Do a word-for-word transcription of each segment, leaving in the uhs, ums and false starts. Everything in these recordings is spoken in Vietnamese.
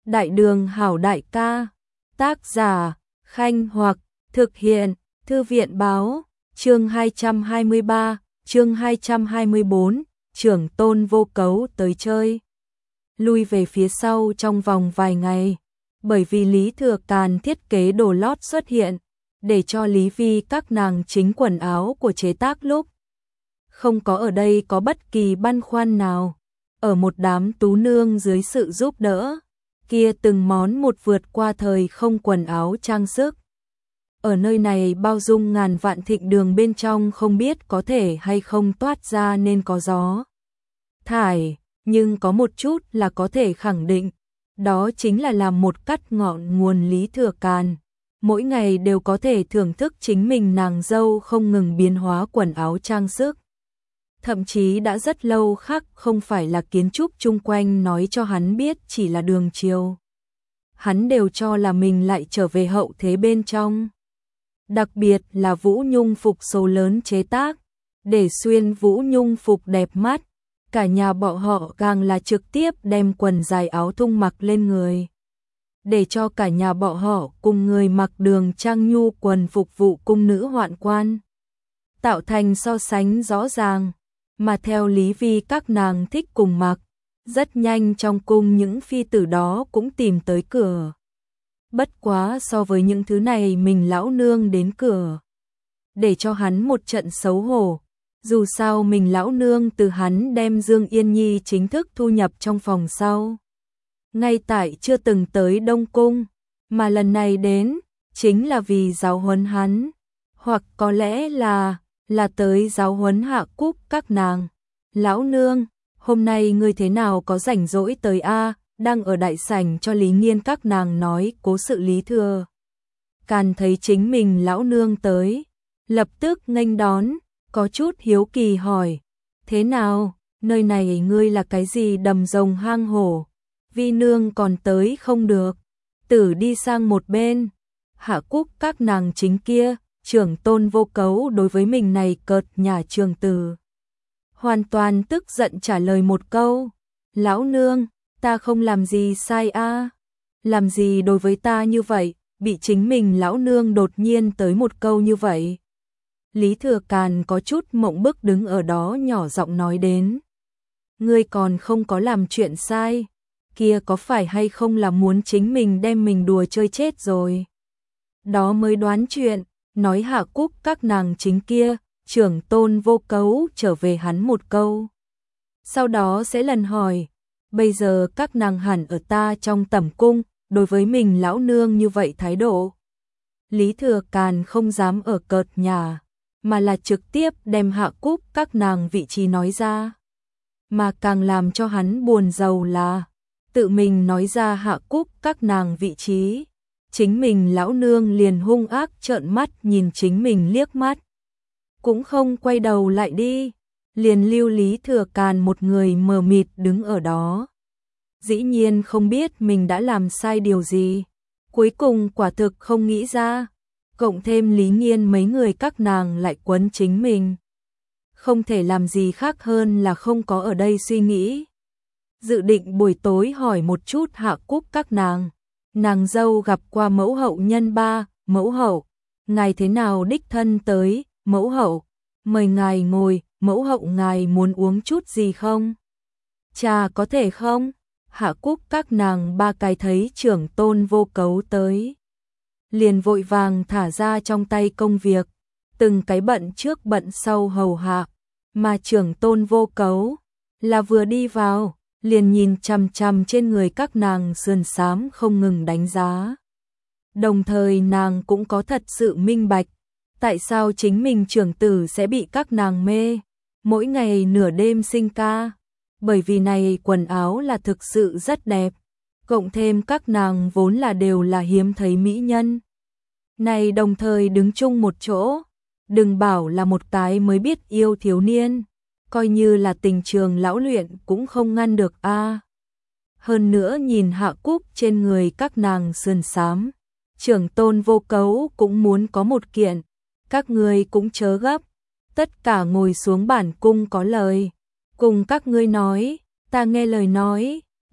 Đại đường hảo đại ca, tác giả, Khanh Hoặc, thực hiện, Thư viện báo, chương hai trăm hai mươi ba, chương hai trăm hai mươi bốn, trưởng tôn vô cấu tới chơi. Lui về phía sau trong vòng vài ngày, bởi vì Lý Thừa Càn thiết kế đồ lót xuất hiện, để cho Lý Vi các nàng chính quần áo của chế tác lúc. Không có ở đây có bất kỳ băn khoăn nào, ở một đám tú nương dưới sự giúp đỡ, kia từng món một vượt qua thời không quần áo trang sức. Ở nơi này bao dung ngàn vạn thịnh đường bên trong không biết có thể hay không toát ra nên có gió thải, nhưng có một chút là có thể khẳng định, đó chính là làm một cắt ngọn nguồn Lý Thừa Càn. Mỗi ngày đều có thể thưởng thức chính mình nàng dâu không ngừng biến hóa quần áo trang sức. Thậm chí đã rất lâu khác không phải là kiến trúc chung quanh nói cho hắn biết chỉ là đường chiều. Hắn đều cho là mình lại trở về hậu thế bên trong. Đặc biệt là Vũ Nhung phục số lớn chế tác, để xuyên Vũ Nhung phục đẹp mắt. Cả nhà bọn họ càng là trực tiếp đem quần dài áo thun mặc lên người, để cho cả nhà bọn họ cùng người mặc đường trang nhu quần phục vụ cung nữ hoạn quan, tạo thành so sánh rõ ràng. Mà theo Lý Vi các nàng thích cùng mặc, rất nhanh trong cung những phi tử đó cũng tìm tới cửa. Bất quá so với những thứ này mình lão nương đến cửa, để cho hắn một trận xấu hổ. Dù sao mình lão nương từ hắn đem Dương Yên Nhi chính thức thu nhập trong phòng sau. Ngay tại chưa từng tới Đông Cung, mà lần này đến, chính là vì giáo huấn hắn, hoặc có lẽ là, là tới giáo huấn Hạ Cúc các nàng. Lão nương, hôm nay ngươi thế nào có rảnh rỗi tới a? Đang ở đại sảnh cho Lý Nghiên các nàng nói cố sự Lý Thừa Càn thấy chính mình lão nương tới, lập tức nghênh đón, có chút hiếu kỳ hỏi, thế nào, nơi này ngươi là cái gì đầm rồng hang hổ, Vi nương còn tới không được, tử đi sang một bên. Hạ Cúc các nàng chính kia, trưởng tôn vô cấu đối với mình này cợt nhả trường tử, hoàn toàn tức giận trả lời một câu, lão nương, ta không làm gì sai a, làm gì đối với ta như vậy, bị chính mình lão nương đột nhiên tới một câu như vậy. Lý Thừa Càn có chút mộng bức đứng ở đó nhỏ giọng nói đến, ngươi còn không có làm chuyện sai, kia có phải hay không là muốn chính mình đem mình đùa chơi chết rồi. Đó mới đoán chuyện, nói Hạ Cúc các nàng chính kia, trưởng tôn vô cấu trở về hắn một câu. Sau đó sẽ lần hỏi, bây giờ các nàng hẳn ở ta trong tẩm cung, đối với mình lão nương như vậy thái độ. Lý Thừa Càn không dám ở cợt nhà, mà là trực tiếp đem Hạ Cúc các nàng vị trí nói ra. Mà càng làm cho hắn buồn rầu là, tự mình nói ra Hạ Cúc các nàng vị trí, chính mình lão nương liền hung ác trợn mắt nhìn chính mình liếc mắt, cũng không quay đầu lại đi, liền lưu Lý Thừa Càn một người mờ mịt đứng ở đó. Dĩ nhiên không biết mình đã làm sai điều gì, cuối cùng quả thực không nghĩ ra, cộng thêm Lý Nghiên mấy người các nàng lại quấn chính mình. Không thể làm gì khác hơn là không có ở đây suy nghĩ. Dự định buổi tối hỏi một chút Hạ Cúc các nàng, nàng dâu gặp qua mẫu hậu nhân ba, mẫu hậu, ngài thế nào đích thân tới, mẫu hậu, mời ngài ngồi, mẫu hậu ngài muốn uống chút gì không? Trà có thể không? Hạ Cúc các nàng ba cái thấy trưởng tôn vô cấu tới, liền vội vàng thả ra trong tay công việc, từng cái bận trước bận sau hầu hạ, mà trưởng tôn vô cấu là vừa đi vào, liền nhìn chằm chằm trên người các nàng sườn xám không ngừng đánh giá. Đồng thời nàng cũng có thật sự minh bạch, tại sao chính mình trưởng tử sẽ bị các nàng mê, mỗi ngày nửa đêm sinh ca, bởi vì này quần áo là thực sự rất đẹp, cộng thêm các nàng vốn là đều là hiếm thấy mỹ nhân. Này đồng thời đứng chung một chỗ, đừng bảo là một cái mới biết yêu thiếu niên, coi như là tình trường lão luyện cũng không ngăn được a. Hơn nữa nhìn Hạ Cúc trên người các nàng sườn xám, trưởng tôn vô cấu cũng muốn có một kiện, các ngươi cũng chớ gấp, tất cả ngồi xuống bản cung có lời, cùng các ngươi nói, ta nghe lời nói,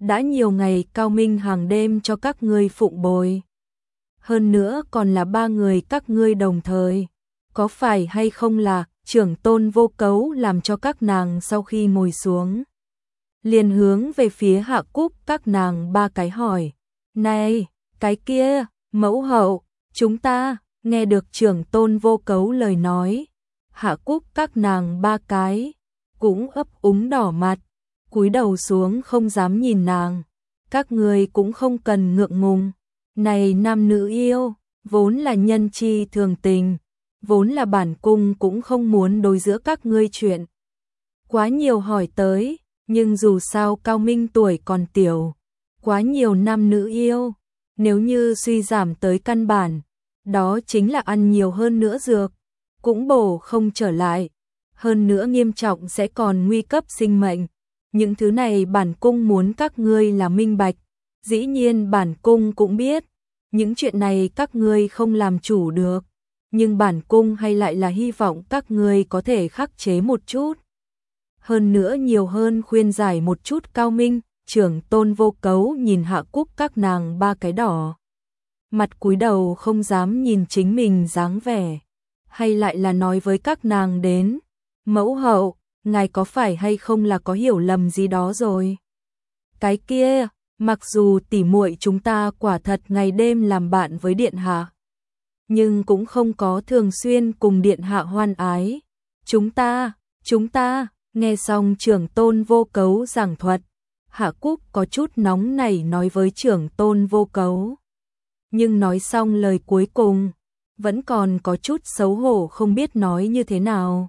đã nhiều ngày Cao Minh hàng đêm cho các ngươi phụng bồi. Hơn nữa còn là ba người các ngươi đồng thời. Có phải hay không là trưởng tôn Vô Cấu làm cho các nàng sau khi ngồi xuống. Liền hướng về phía Hạ Cúc các nàng ba cái hỏi. Này, cái kia, mẫu hậu, chúng ta, nghe được trưởng tôn Vô Cấu lời nói. Hạ Cúc các nàng ba cái, cũng ấp úng đỏ mặt, cúi đầu xuống không dám nhìn nàng. Các người cũng không cần ngượng ngùng. Này nam nữ yêu, vốn là nhân chi thường tình, vốn là bản cung cũng không muốn đối giữa các ngươi chuyện quá nhiều hỏi tới, nhưng dù sao Cao Minh tuổi còn tiểu, quá nhiều nam nữ yêu, nếu như suy giảm tới căn bản, đó chính là ăn nhiều hơn nữa dược, cũng bổ không trở lại, hơn nữa nghiêm trọng sẽ còn nguy cấp sinh mệnh. Những thứ này bản cung muốn các ngươi là minh bạch, dĩ nhiên bản cung cũng biết, những chuyện này các ngươi không làm chủ được, nhưng bản cung hay lại là hy vọng các ngươi có thể khắc chế một chút. Hơn nữa nhiều hơn khuyên giải một chút. Cao Minh, trưởng tôn Vô Cấu nhìn Hạ Cúc các nàng ba cái đỏ. Mặt cúi đầu không dám nhìn chính mình dáng vẻ. Hay lại là nói với các nàng đến. Mẫu hậu, ngài có phải hay không là có hiểu lầm gì đó rồi? Cái kia, mặc dù tỉ muội chúng ta quả thật ngày đêm làm bạn với điện hạ, nhưng cũng không có thường xuyên cùng điện hạ hoan ái. Chúng ta, chúng ta, nghe xong trưởng tôn Vô Cấu giảng thuật, Hạ Cúc có chút nóng nảy nói với trưởng tôn Vô Cấu. Nhưng nói xong lời cuối cùng, vẫn còn có chút xấu hổ không biết nói như thế nào.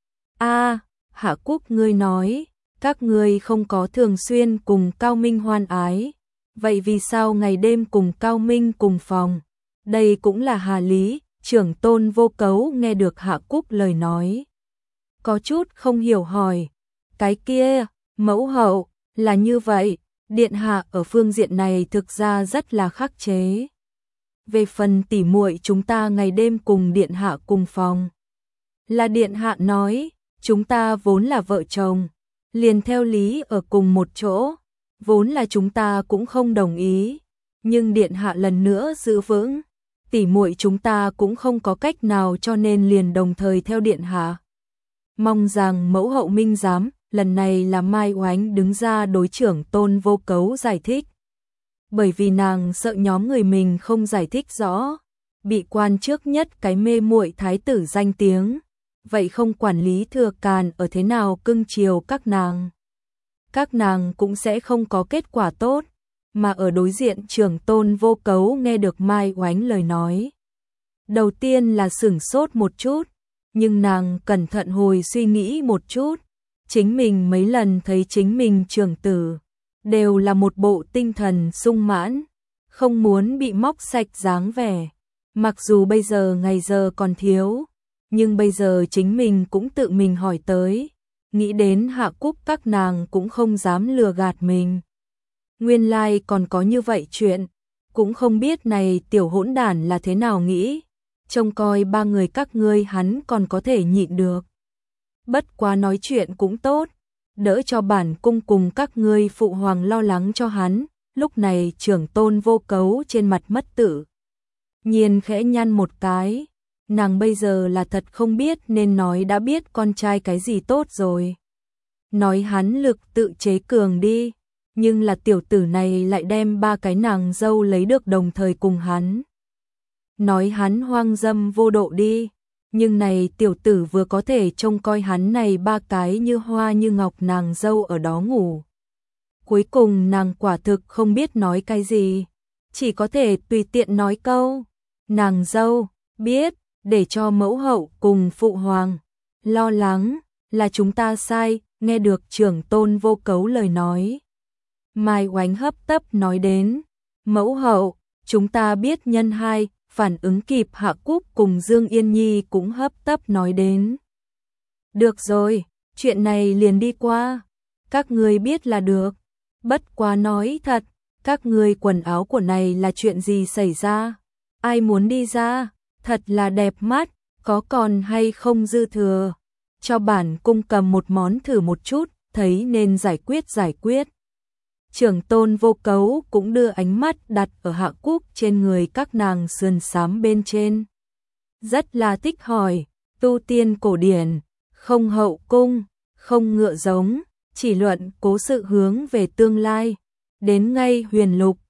A, Hạ Cúc ngươi nói, các ngươi không có thường xuyên cùng Cao Minh hoan ái, vậy vì sao ngày đêm cùng Cao Minh cùng phòng? Đây cũng là hà lý. Trưởng tôn Vô Cấu nghe được Hạ Cúc lời nói, có chút không hiểu hỏi. Cái kia, mẫu hậu, là như vậy, điện hạ ở phương diện này thực ra rất là khắc chế. Về phần tỉ muội chúng ta ngày đêm cùng điện hạ cùng phòng, là điện hạ nói, chúng ta vốn là vợ chồng, liền theo lý ở cùng một chỗ, vốn là chúng ta cũng không đồng ý, nhưng điện hạ lần nữa giữ vững, tỉ muội chúng ta cũng không có cách nào cho nên liền đồng thời theo điện hạ. Mong rằng mẫu hậu minh giám, lần này là Mai Oánh đứng ra đối trưởng tôn Vô Cấu giải thích. Bởi vì nàng sợ nhóm người mình không giải thích rõ, bị quan trước nhất cái mê muội thái tử danh tiếng, vậy không quản lý Thừa Càn ở thế nào cưng chiều các nàng. Các nàng cũng sẽ không có kết quả tốt, mà ở đối diện trưởng tôn Vô Cấu nghe được Mai Oánh lời nói. Đầu tiên là sửng sốt một chút, nhưng nàng cẩn thận hồi suy nghĩ một chút, chính mình mấy lần thấy chính mình trưởng tử, đều là một bộ tinh thần sung mãn, không muốn bị móc sạch dáng vẻ. Mặc dù bây giờ ngày giờ còn thiếu, nhưng bây giờ chính mình cũng tự mình hỏi tới, nghĩ đến Hạ Cúc các nàng cũng không dám lừa gạt mình. Nguyên lai like còn có như vậy chuyện, cũng không biết này tiểu hỗn đản là thế nào nghĩ, trông coi ba người các ngươi hắn còn có thể nhịn được. Bất quá nói chuyện cũng tốt, đỡ cho bản cung cùng các ngươi phụ hoàng lo lắng cho hắn. Lúc này trưởng tôn Vô Cấu trên mặt mất tự nhiên khẽ nhăn một cái, nàng bây giờ là thật không biết nên nói đã biết con trai cái gì tốt rồi. Nói hắn lực tự chế cường đi, nhưng là tiểu tử này lại đem ba cái nàng dâu lấy được đồng thời cùng hắn. Nói hắn hoang dâm vô độ đi, nhưng này tiểu tử vừa có thể trông coi hắn này ba cái như hoa như ngọc nàng dâu ở đó ngủ. Cuối cùng nàng quả thực không biết nói cái gì, chỉ có thể tùy tiện nói câu, nàng dâu, biết, để cho mẫu hậu cùng phụ hoàng lo lắng, là chúng ta sai. Nghe được trưởng tôn Vô Cấu lời nói, Mai Oánh hấp tấp nói đến, mẫu hậu, chúng ta biết nhân hai. Phản ứng kịp Hạ Cúc cùng Dương Yên Nhi cũng hấp tấp nói đến. Được rồi, chuyện này liền đi qua, các ngươi biết là được. Bất quá nói thật, các ngươi quần áo của này là chuyện gì xảy ra? Ai muốn đi ra? Thật là đẹp mắt, có còn hay không dư thừa? Cho bản cung cầm một món thử một chút, thấy nên giải quyết giải quyết. Trưởng tôn Vô Cấu cũng đưa ánh mắt đặt ở Hạ Cúc trên người các nàng sườn xám bên trên. Rất là thích hỏi, tu tiên cổ điển, không hậu cung, không ngựa giống, chỉ luận cố sự hướng về tương lai. Đến ngay huyền lục,